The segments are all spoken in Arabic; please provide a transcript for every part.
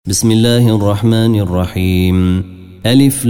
بسم الله الرحمن الرحيم. ألف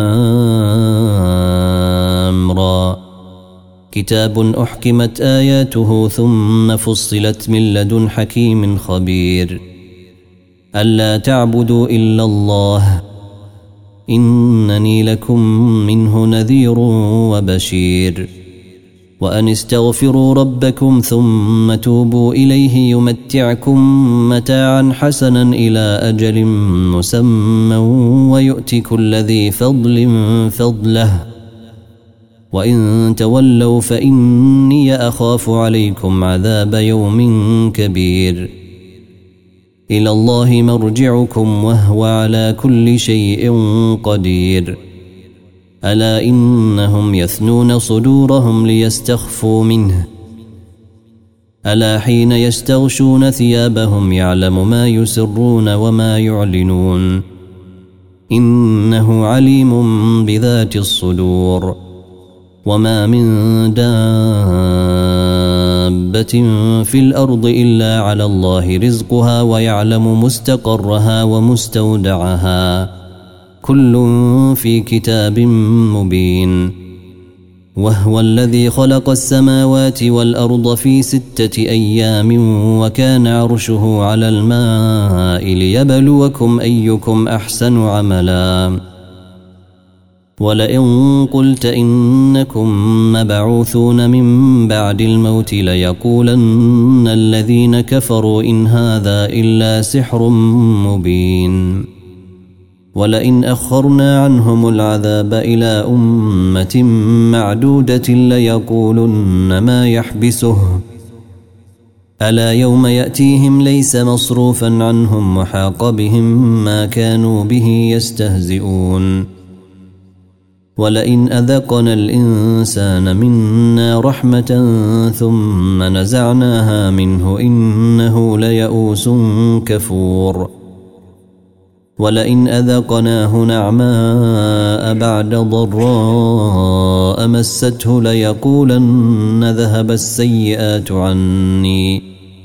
لام را. كتاب أحكمت آياته ثم فصلت من لدن حكيم خبير. ألا تعبدوا إلا الله إنني لكم منه نذير وبشير. وأن استغفروا ربكم ثم توبوا إليه يمتعكم متاعا حسنا إلى أجل مسمى ويؤت كل ذي فضل فضله وإن تولوا فإني أخاف عليكم عذاب يوم كبير. إلى الله مرجعكم وهو على كل شيء قدير. ألا إنهم يثنون صدورهم ليستخفوا منه ألا حين يستغشون ثيابهم يعلم ما يسرون وما يعلنون إنه عليم بذات الصدور. وما من دابة في الأرض إلا على الله رزقها ويعلم مستقرها ومستودعها كل في كتاب مبين. وهو الذي خلق السماوات والأرض في 6 أيام وكان عرشه على الماء ليبلوكم أيكم أحسن عملا. ولئن قلت إنكم مبعوثون من بعد الموت ليقولن الذين كفروا إن هذا إلا سحر مبين. ولئن أخرنا عنهم العذاب إلى أمة معدودة ليقولن ما يحبسه ألا يوم يأتيهم ليس مصروفا عنهم وحاق بهم ما كانوا به يستهزئون. ولئن أذقنا الإنسان منا رحمة ثم نزعناها منه إنه ليئوس كفور. ولئن أذقناه نعماء بعد ضراء مسته ليقولن ذهب السيئات عني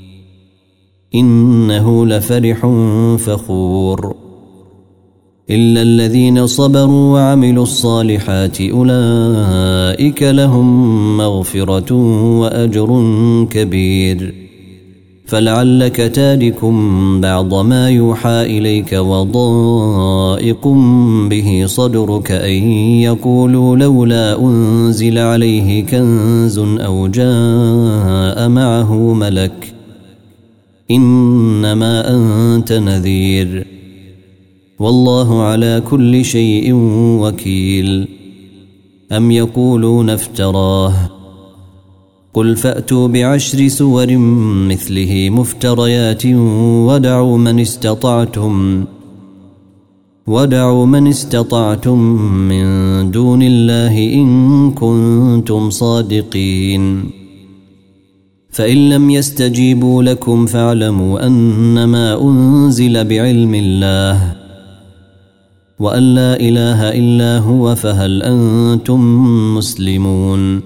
إنه لفرح فخور. إلا الذين صبروا وعملوا الصالحات أولئك لهم مغفرة وأجر كبير. فلعلك تارك بعض ما يوحى إليك وضائق به صدرك أن يقولوا لولا أنزل عليه كنز أو جاء معه ملك إنما أنت نذير والله على كل شيء وكيل. أم يقولون افتراه قل فأتوا ب10 سور مثله مفتريات ودعوا من استطعتم من دون الله إن كنتم صادقين. فإن لم يستجيبوا لكم فاعلموا أنما أنزل بعلم الله وأن لا إله إلا هو فهل أنتم مسلمون.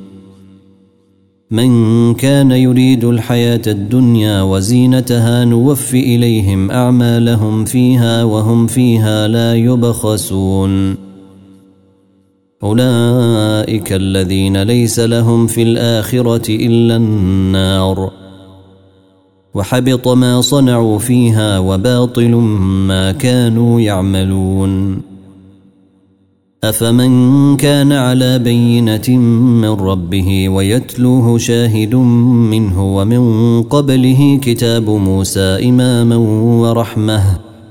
من كان يريد الحياة الدنيا وزينتها نوفي إليهم أعمالهم فيها وهم فيها لا يبخسون. أولئك الذين ليس لهم في الآخرة إلا النار وحبط ما صنعوا فيها وباطل ما كانوا يعملون. أفمن كان على بينة من ربه ويتلوه شاهد منه ومن قبله كتاب موسى إماما ورحمة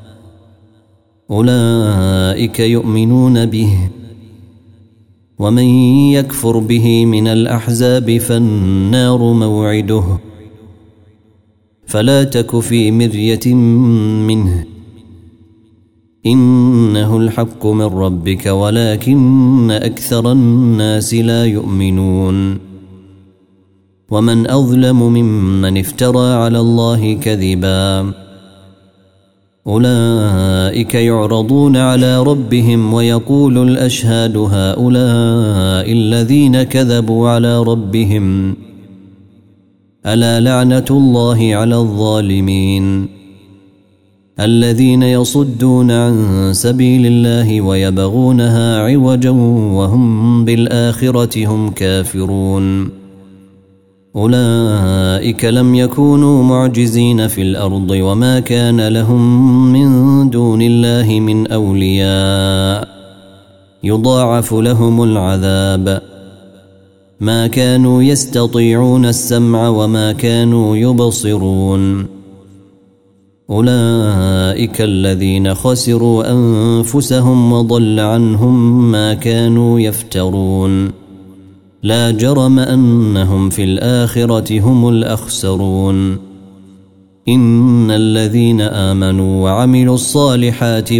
أولئك يؤمنون به. ومن يكفر به من الأحزاب فالنار موعده فلا تك في مرية منه إنه الحق من ربك ولكن أكثر الناس لا يؤمنون. ومن أظلم ممن افترى على الله كذبا أولئك يعرضون على ربهم ويقول الأشهاد هؤلاء الذين كذبوا على ربهم ألا لعنة الله على الظالمين. الذين يصدون عن سبيل الله ويبغونها عوجا وهم بالآخرة هم كافرون أولئك لم يكونوا معجزين في الأرض وما كان لهم من دون الله من أولياء يضاعف لهم العذاب ما كانوا يستطيعون السمع وما كانوا يبصرون أولئك الذين خسروا أنفسهم وضل عنهم ما كانوا يفترون لا جرم أنهم في الآخرة هم الأخسرون إن الذين آمنوا وعملوا الصالحات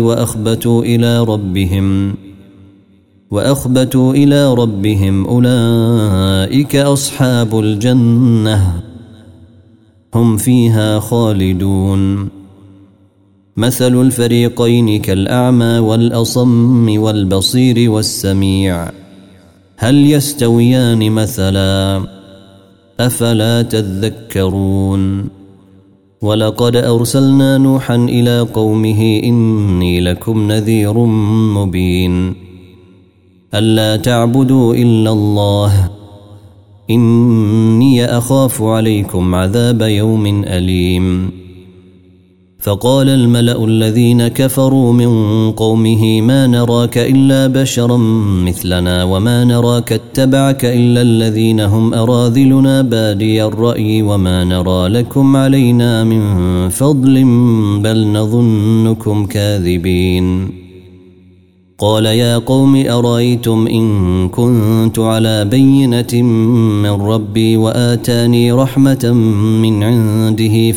وأخبتوا إلى ربهم أولئك أصحاب الجنة هم فيها خالدون مثل الفريقين كالأعمى والأصم والبصير والسميع هل يستويان مثلا أفلا تذكرون ولقد أرسلنا نوحا إلى قومه إني لكم نذير مبين ألا تعبدوا إلا الله إني أخاف عليكم عذاب يوم أليم فقال الملأ الذين كفروا من قومه ما نراك إلا بشرا مثلنا وما نراك اتبعك إلا الذين هم أراذلنا بادي الرأي وما نرى لكم علينا من فضل بل نظنكم كاذبين قال يا قوم أرأيتم إن كنت على بينة من ربي وآتاني رحمة من عنده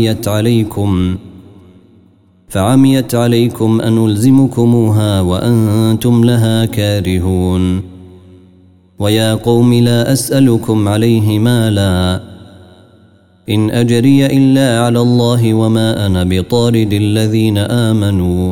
فعميت عليكم أنلزمكموها وأنتم لها كارهون ويا قوم لا أسألكم عليه مالا إن أجري إلا على الله وما أنا بطارد الذين آمنوا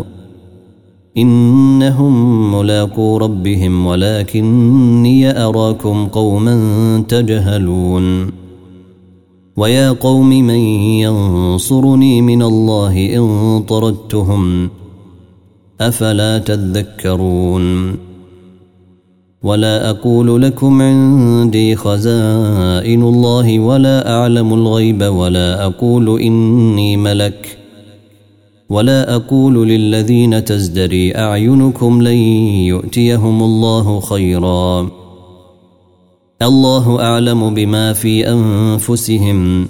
إنهم ملاقو ربهم ولكني أراكم قوما تجهلون ويا قوم من ينصرني من الله إن طردتهم أفلا تذكرون ولا أقول لكم عندي خزائن الله ولا أعلم الغيب ولا أقول إني ملك ولا أقول للذين تزدري أعينكم لن يؤتيهم الله خيرا الله أعلم بما في أنفسهم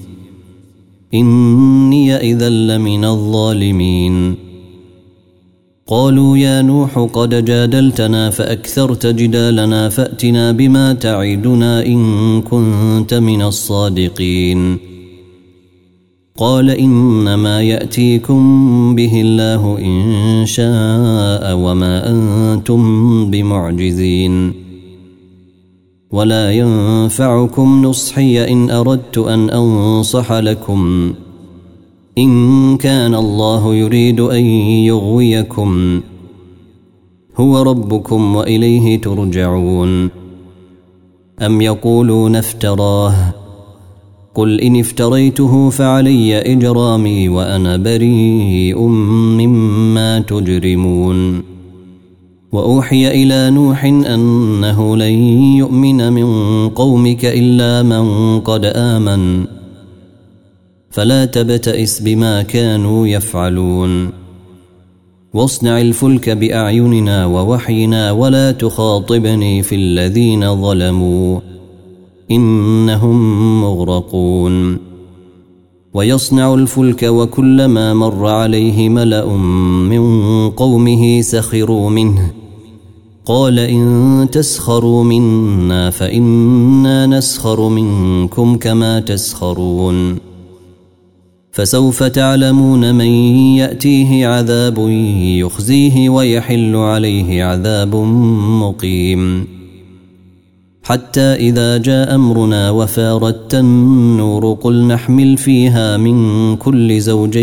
إني إذا لمن الظالمين قالوا يا نوح قد جادلتنا فأكثرت جدالنا فأتنا بما تعدنا إن كنت من الصادقين قال إنما يأتيكم به الله إن شاء وما أنتم بمعجزين ولا ينفعكم نصحي إن أردت أن أنصح لكم إن كان الله يريد أن يغويكم هو ربكم وإليه ترجعون أم يقولون افتراه قل إن افتريته فعلي إجرامي وأنا بريء مما تجرمون وأوحي إلى نوح أنه لن يؤمن من قومك إلا من قد آمن فلا تبتئس بما كانوا يفعلون واصنع الفلك بأعيننا ووحينا ولا تخاطبني في الذين ظلموا إنهم مغرقون ويصنع الفلك وكلما مر عليه ملأ من قومه سخروا منه قال إن تسخروا منا فإنا نسخر منكم كما تسخرون فسوف تعلمون من يأتيه عذاب يخزيه ويحل عليه عذاب مقيم حتى إذا جاء أمرنا وفارت النور قل نحمل فيها من كل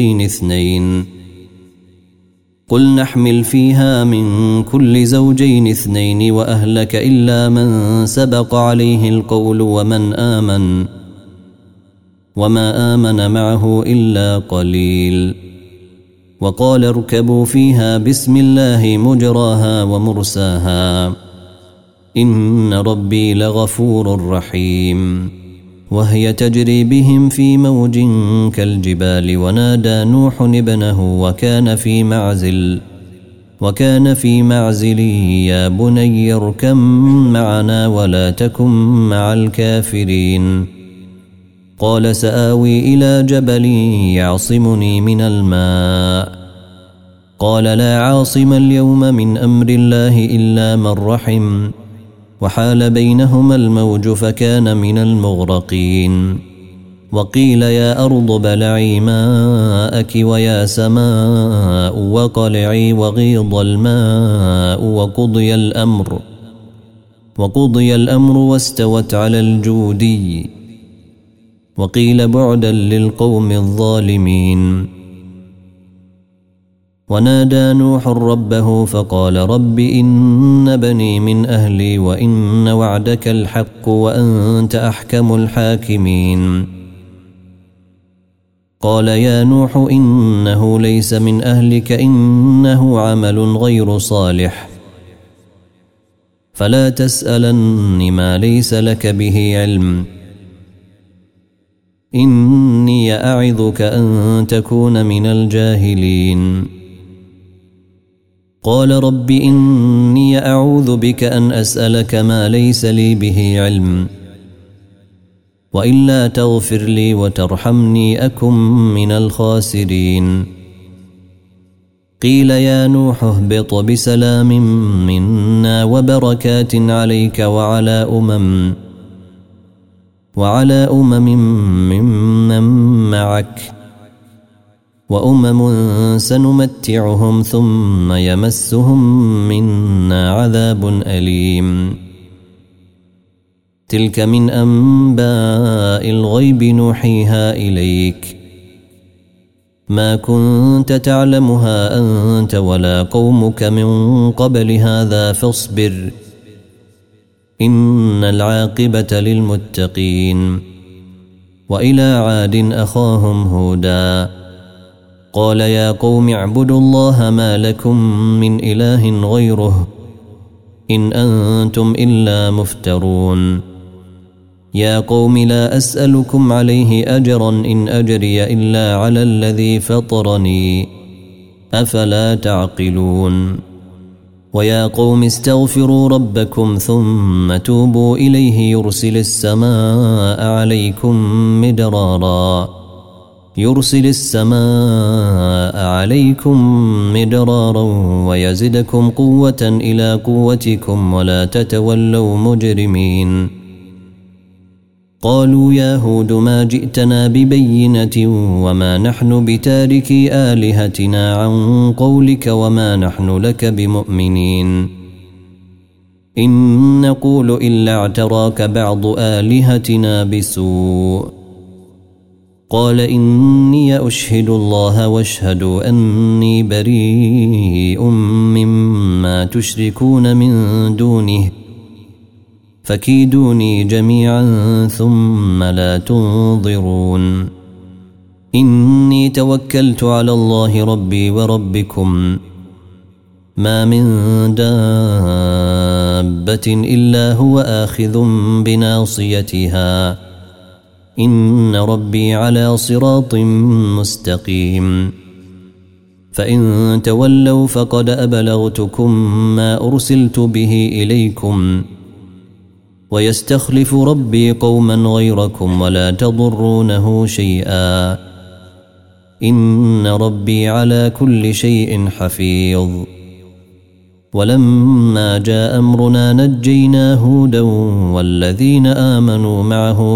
زوجين اثنين وأهلك إلا من سبق عليه القول وما آمن معه إلا قليل وقال اركبوا فيها بسم الله مجراها ومرساها إن ربي لغفور رحيم. وهي تجري بهم في موج كالجبال ونادى نوح ابنه وكان في معزل يا بني اركب معنا ولا تكن مع الكافرين. قال سآوي إلى جبل يعصمني من الماء. قال لا عاصم اليوم من أمر الله إلا من رحم وحال بينهما الموج فكان من المغرقين. وقيل يا أرض بلعي ماءك ويا سماء وقلعي وغيض الماء وقضي الأمر واستوت على الجودي. وقيل بعدا للقوم الظالمين. ونادى نوح ربه فقال رب إن بني من أهلي وإن وعدك الحق وأنت أحكم الحاكمين. قال يا نوح إنه ليس من أهلك إنه عمل غير صالح فلا تسألني ما ليس لك به علم إني أعظك أن تكون من الجاهلين. قال رب إني أعوذ بك أن أسألك ما ليس لي به علم وإلا تغفر لي وترحمني أكن من الخاسرين. قيل يا نوح اهبط بسلام منا وبركات عليك وعلى أمم ممن معك وأمم سنمتعهم ثم يمسهم منا عذاب أليم. تلك من أنباء الغيب نوحيها إليك ما كنت تعلمها أنت ولا قومك من قبل هذا فاصبر إن العاقبة للمتقين. وإلى عاد أخاهم هودا قال يا قوم اعبدوا الله ما لكم من إله غيره إن أنتم إلا مفترون. يا قوم لا أسألكم عليه أجرا إن أجري إلا على الذي فطرني أفلا تعقلون. ويا قوم استغفروا ربكم ثم توبوا إليه يرسل السماء عليكم مدرارا ويزدكم قوة إلى قوتكم ولا تتولوا مجرمين. قالوا يا هود ما جئتنا ببينة وما نحن بتاركي آلهتنا عن قولك وما نحن لك بمؤمنين إن نقول إلا اعتراك بعض آلهتنا بسوء. قال إني أشهد الله واشهدوا أني بريء مما تشركون من دونه فكيدوني جميعا ثم لا تنظرون. إني توكلت على الله ربي وربكم ما من دابة إلا هو آخذ بناصيتها إن ربي على صراط مستقيم. فإن تولوا فقد أبلغتكم ما أرسلت به إليكم ويستخلف ربي قوما غيركم ولا تضرونه شيئا إن ربي على كل شيء حفيظ. ولما جاء أمرنا نجينا هودا والذين آمنوا معه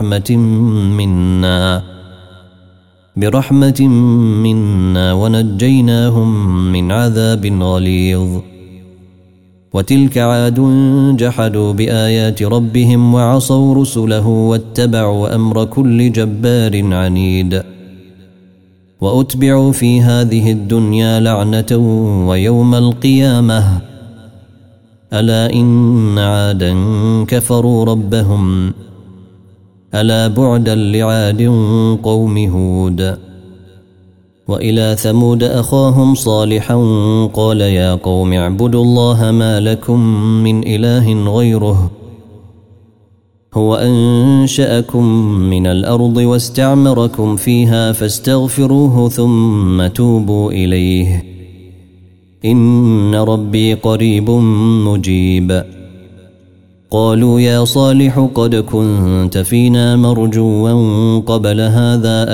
برحمة منا ونجيناهم من عذاب غليظ. وتلك عاد جحدوا بآيات ربهم وعصوا رسله واتبعوا أمر كل جبار عنيد. وأتبعوا في هذه الدنيا لعنة ويوم القيامة ألا إن عادا كفروا ربهم ألا بعدا لعاد قوم هود. وإلى ثمود أخاهم صالحا قال يا قوم اعبدوا الله ما لكم من إله غيره هو أنشأكم من الأرض واستعمركم فيها فاستغفروه ثم توبوا إليه إن ربي قريب مجيب. قالوا يا صالح قد كنت فينا مرجوا قبل هذا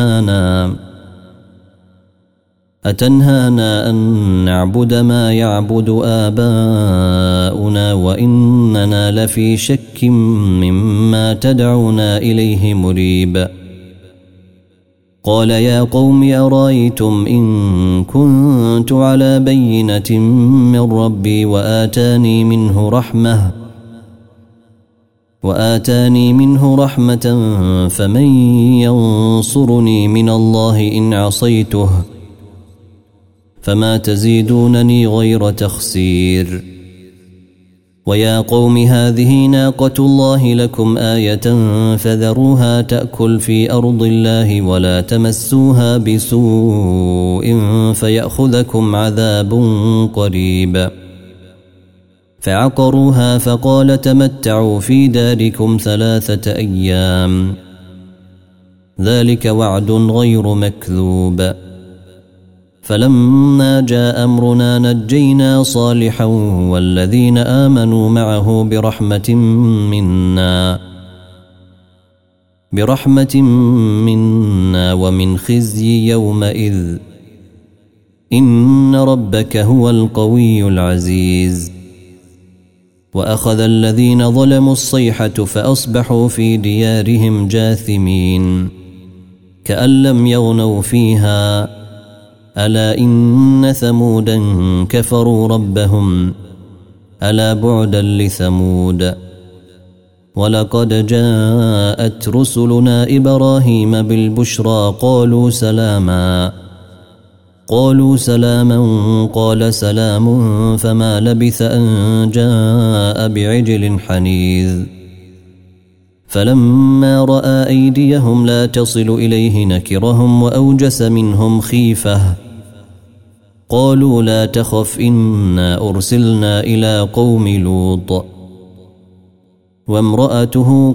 أتنهانا أن نعبد ما يعبد آباؤنا وإننا لفي شك مما تدعونا إليه مريب. قال يا قوم أرأيتم إن كنت على بينة من ربي وآتاني منه رحمة فمن ينصرني من الله إن عصيته فما تزيدونني غير تخسير. ويا قوم هذه ناقة الله لكم آية فذروها تأكل في أرض الله ولا تمسوها بسوء فيأخذكم عذاب قريب. فعقروها فقال تمتعوا في داركم 3 أيام ذلك وعد غير مكذوب. فلما جاء أمرنا نجينا صالحا والذين آمنوا معه برحمة منا ومن خزي يومئذ إن ربك هو القوي العزيز. وأخذ الذين ظلموا الصيحة فأصبحوا في ديارهم جاثمين كأن لم يغنوا فيها ألا إن ثمودا كفروا ربهم ألا بعدا لثمود. ولقد جاءت رسلنا إبراهيم بالبشرى قالوا سلاما قال سلام فما لبث أن جاء بعجل حنيذ. فلما رأى أيديهم لا تصل إليه نكرهم وأوجس منهم خيفة قالوا لا تخف إنا أرسلنا إلى قوم لوط وامرأته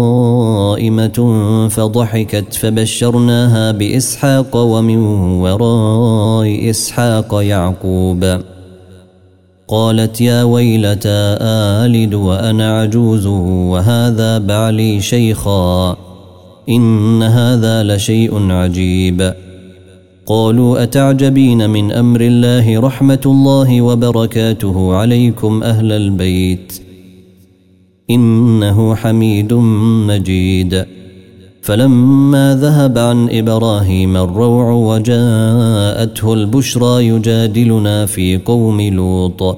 قائمة فضحكت فبشرناها بإسحاق ومن وراء إسحاق يعقوب. قالت يا ويلتى آلد وأنا عجوز وهذا بعلي شيخا إن هذا لشيء عجيب. قالوا أتعجبين من أمر الله رحمة الله وبركاته عليكم أهل البيت إنه حميد مجيد. فلما ذهب عن إبراهيم الروع وجاءته البشرى يجادلنا في قوم لوط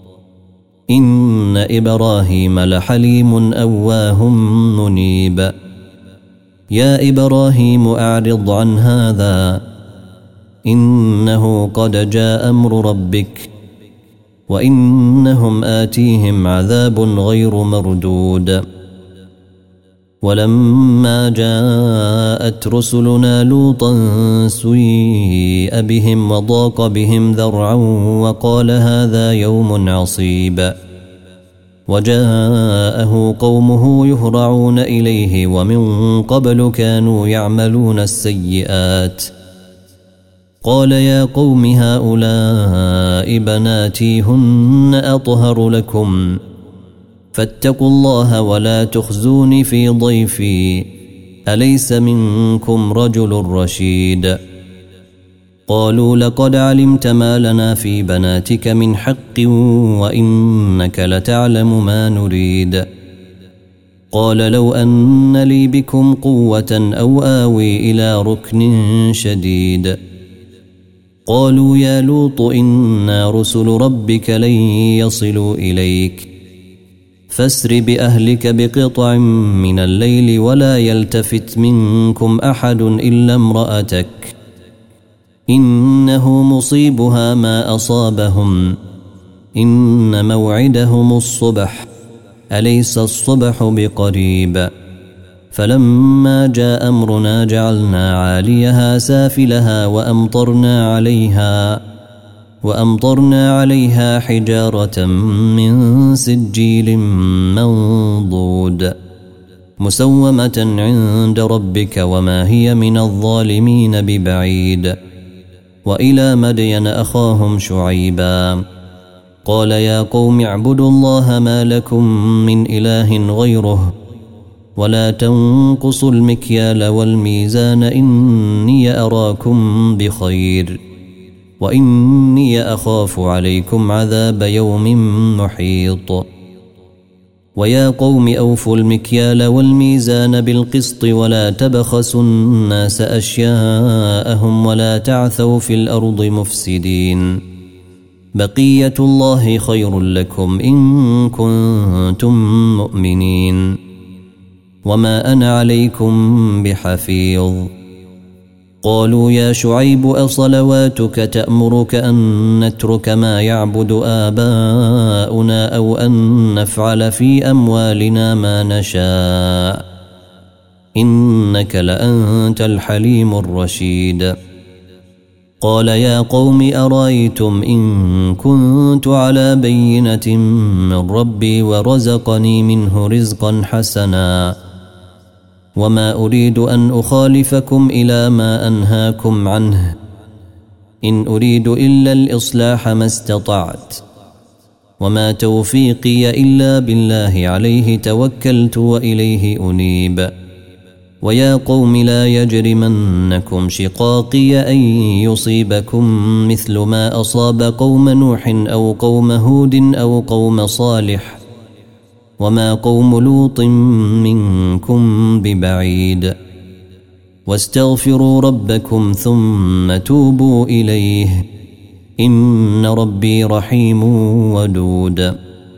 إن إبراهيم لحليم أواه منيب. يا إبراهيم أعرض عن هذا إنه قد جاء أمر ربك وإنهم آتيهم عذاب غير مردود. ولما جاءت رسلنا لوطا سيء بهم وضاق بهم ذرعا وقال هذا يوم عصيب. وجاءه قومه يهرعون إليه ومن قبل كانوا يعملون السيئات. قال يا قوم هؤلاء بناتي هن أطهر لكم فاتقوا الله ولا تخزوني في ضيفي أليس منكم رجل رشيد. قالوا لقد علمت ما لنا في بناتك من حق وإنك لتعلم ما نريد. قال لو أن لي بكم قوة أو آوي إلى ركن شديد. قالوا يا لوط إنا رسل ربك لن يصلوا إليك فاسر بأهلك بقطع من الليل ولا يلتفت منكم أحد إلا امرأتك إنه مصيبها ما أصابهم إن موعدهم الصبح أليس الصبح بقريب. فلما جاء أمرنا جعلنا عاليها سافلها وأمطرنا عليها حجارة من سجيل منضود مسومة عند ربك وما هي من الظالمين ببعيد. وإلى مدين أخاهم شعيبا قال يا قوم اعبدوا الله ما لكم من إله غيره ولا تنقصوا المكيال والميزان إني أراكم بخير وإني أخاف عليكم عذاب يوم محيط. ويا قوم أوفوا المكيال والميزان بالقسط ولا تبخسوا الناس أشياءهم ولا تعثوا في الأرض مفسدين بقية الله خير لكم إن كنتم مؤمنين وما أنا عليكم بحفيظ. قالوا يا شعيب أصلواتك تأمرك أن نترك ما يعبد آباؤنا أو أن نفعل في أموالنا ما نشاء إنك لأنت الحليم الرشيد. قال يا قوم أرأيتم إن كنت على بينة من ربي ورزقني منه رزقا حسنا وما أريد أن أخالفكم إلى ما أنهاكم عنه إن أريد إلا الإصلاح ما استطعت وما توفيقي إلا بالله عليه توكلت وإليه أنيب. ويا قوم لا يجرمنكم شقاقي أن يصيبكم مثل ما أصاب قوم نوح أو قوم هود أو قوم صالح وما قوم لوط منكم ببعيد واستغفروا ربكم ثم توبوا إليه إن ربي رحيم ودود.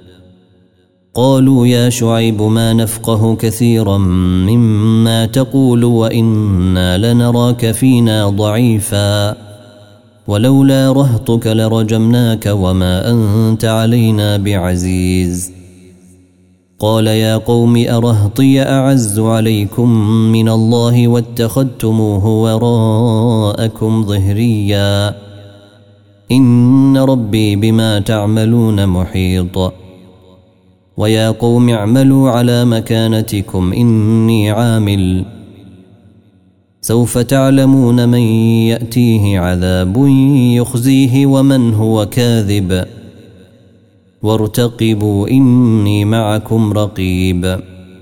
قالوا يا شعيب ما نفقه كثيرا مما تقول وإنا لنراك فينا ضعيفا ولولا رهطك لرجمناك وما أنت علينا بعزيز. قال يا قوم أرهطي أعز عليكم من الله واتخذتموه وراءكم ظهريا إن ربي بما تعملون محيط. ويا قوم اعملوا على مكانتكم إني عامل سوف تعلمون من يأتيه عذاب يخزيه ومن هو كاذب وارتقبوا إني معكم رقيب.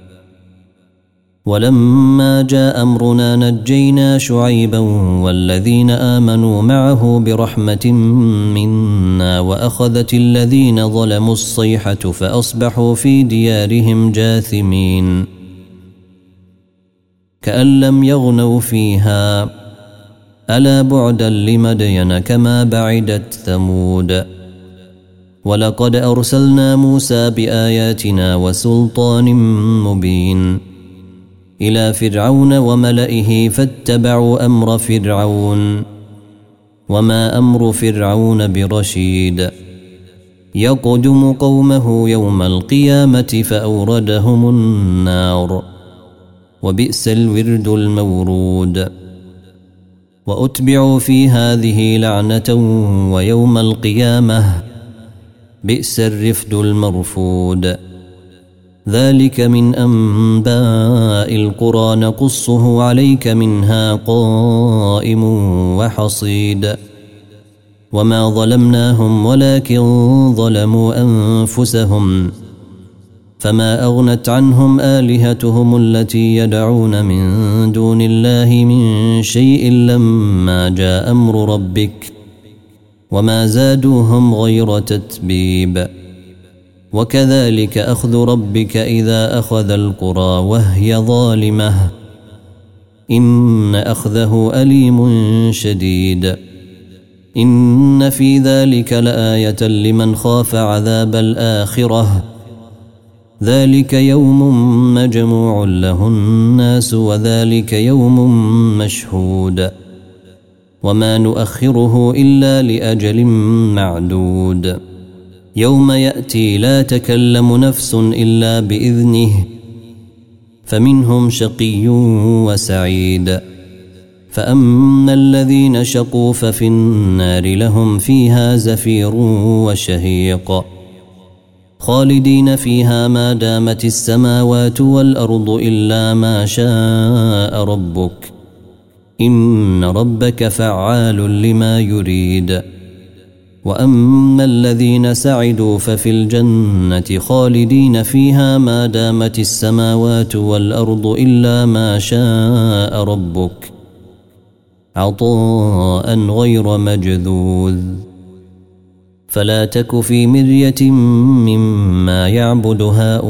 ولما جاء أمرنا نجينا شعيبا والذين آمنوا معه برحمة منا وأخذت الذين ظلموا الصيحة فأصبحوا في ديارهم جاثمين كأن لم يغنوا فيها ألا بعدا لمدين كما بعدت ثمود. ولقد أرسلنا موسى بآياتنا وسلطان مبين إلى فرعون وملئه فاتبعوا أمر فرعون وما أمر فرعون برشيد يقدم قومه يوم القيامة فأوردهم النار وبئس الورد المورود. وأتبعوا في هذه لعنة ويوم القيامة بئس الرفد المرفود. ذلك من أنباء القرى نقصه عليك منها قائم وحصيد. وما ظلمناهم ولكن ظلموا أنفسهم فما أغنت عنهم آلهتهم التي يدعون من دون الله من شيء لما جاء أمر ربك وما زادوهم غير تتبيب. وكذلك أخذ ربك إذا أخذ القرى وهي ظالمة إن أخذه أليم شديد. إن في ذلك لآية لمن خاف عذاب الآخرة ذلك يوم مجموع له الناس وذلك يوم مشهود وما نؤخره إلا لأجل معدود. يوم يأتي لا تكلم نفس إلا بإذنه فمنهم شقي وسعيد. فأما الذين شقوا ففي النار لهم فيها زفير وشهيق خالدين فيها ما دامت السماوات والأرض إلا ما شاء ربك إن ربك فعال لما يريد. وأما الذين سعدوا ففي الجنة خالدين فيها ما دامت السماوات والأرض إلا ما شاء ربك عطاء غير مجذوذ. فلا تك في مرية مما يعبد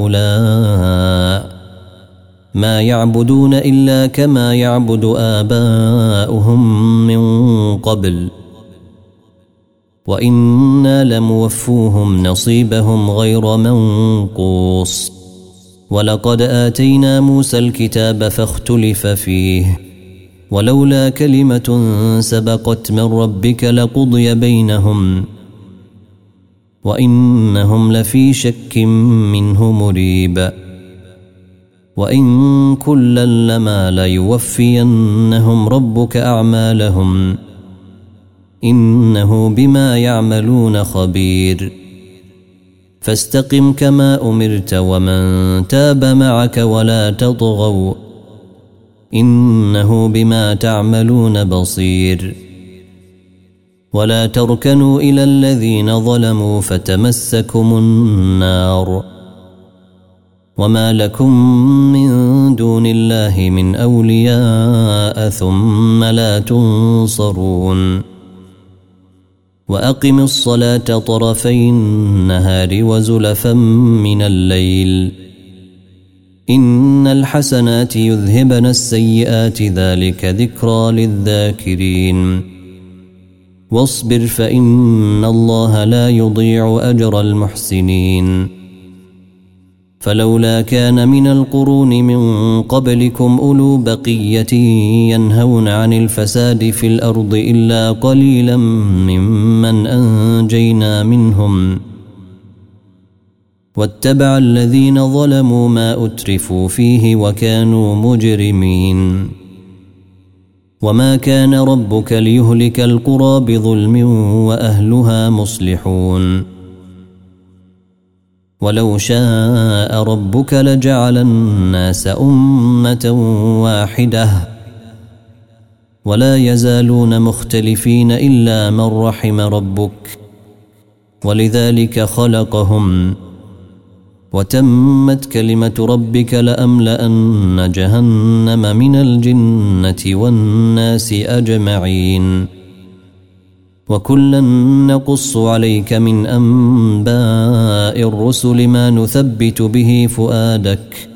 هؤلاء ما يعبدون إلا كما يعبد آباؤهم من قبل وإنا لموفوهم نصيبهم غير منقوص. ولقد آتينا موسى الكتاب فاختلف فيه ولولا كلمة سبقت من ربك لقضي بينهم وإنهم لفي شك منه مريب. وإن كلا لما ليوفينهم ربك أعمالهم إنه بما يعملون خبير. فاستقم كما أمرت ومن تاب معك ولا تطغوا إنه بما تعملون بصير. ولا تركنوا إلى الذين ظلموا فتمسكم النار وما لكم من دون الله من أولياء ثم لا تنصرون. وأقم الصلاة طرفي النهار وزلفا من الليل إن الحسنات يذهبن السيئات ذلك ذكرى للذاكرين. واصبر فإن الله لا يضيع أجر المحسنين. فلولا كان من القرون من قبلكم أولو بقية ينهون عن الفساد في الأرض إلا قليلا ممن أنجينا منهم واتبع الذين ظلموا ما أترفوا فيه وكانوا مجرمين. وما كان ربك ليهلك القرى بظلم وأهلها مصلحون. ولو شاء ربك لجعل الناس أمة واحدة ولا يزالون مختلفين إلا من رحم ربك ولذلك خلقهم وتمت كلمة ربك لأملأن جهنم من الجنة والناس أجمعين. وكلا نقص عليك من أنباء الرسل ما نثبت به فؤادك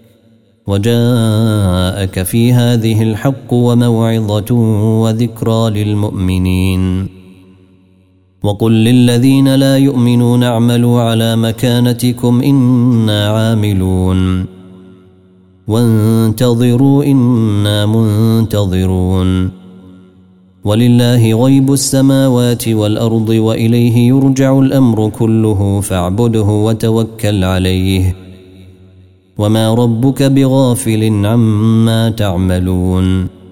وجاءك في هذه الحق وموعظة وذكرى للمؤمنين. وقل للذين لا يؤمنون اعملوا على مكانتكم إنا عاملون وانتظروا إنا منتظرون. ولله غيب السماوات والأرض وإليه يرجع الأمر كله فاعبده وتوكل عليه وما ربك بغافل عما تعملون.